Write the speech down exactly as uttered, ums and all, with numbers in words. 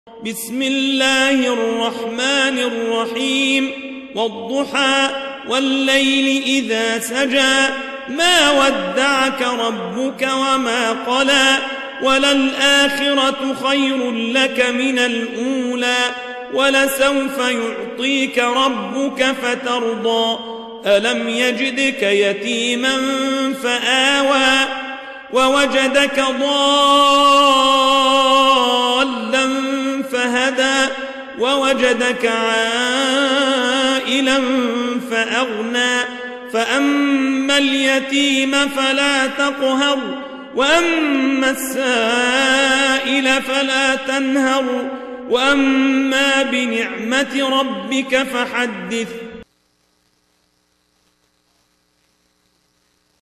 بسم الله الرحمن الرحيم والضحى والليل إذا سجى ما ودعك ربك وما قلى وللآخرة خير لك من الأولى ولسوف يعطيك ربك فترضى ألم يجدك يتيما فآوى ووجدك ضالا فهدى ووجدك عائلا فأغنى فأما اليتيم فلا تقهر وأما السائل فلا تنهر وأما بنعمة ربك فحدث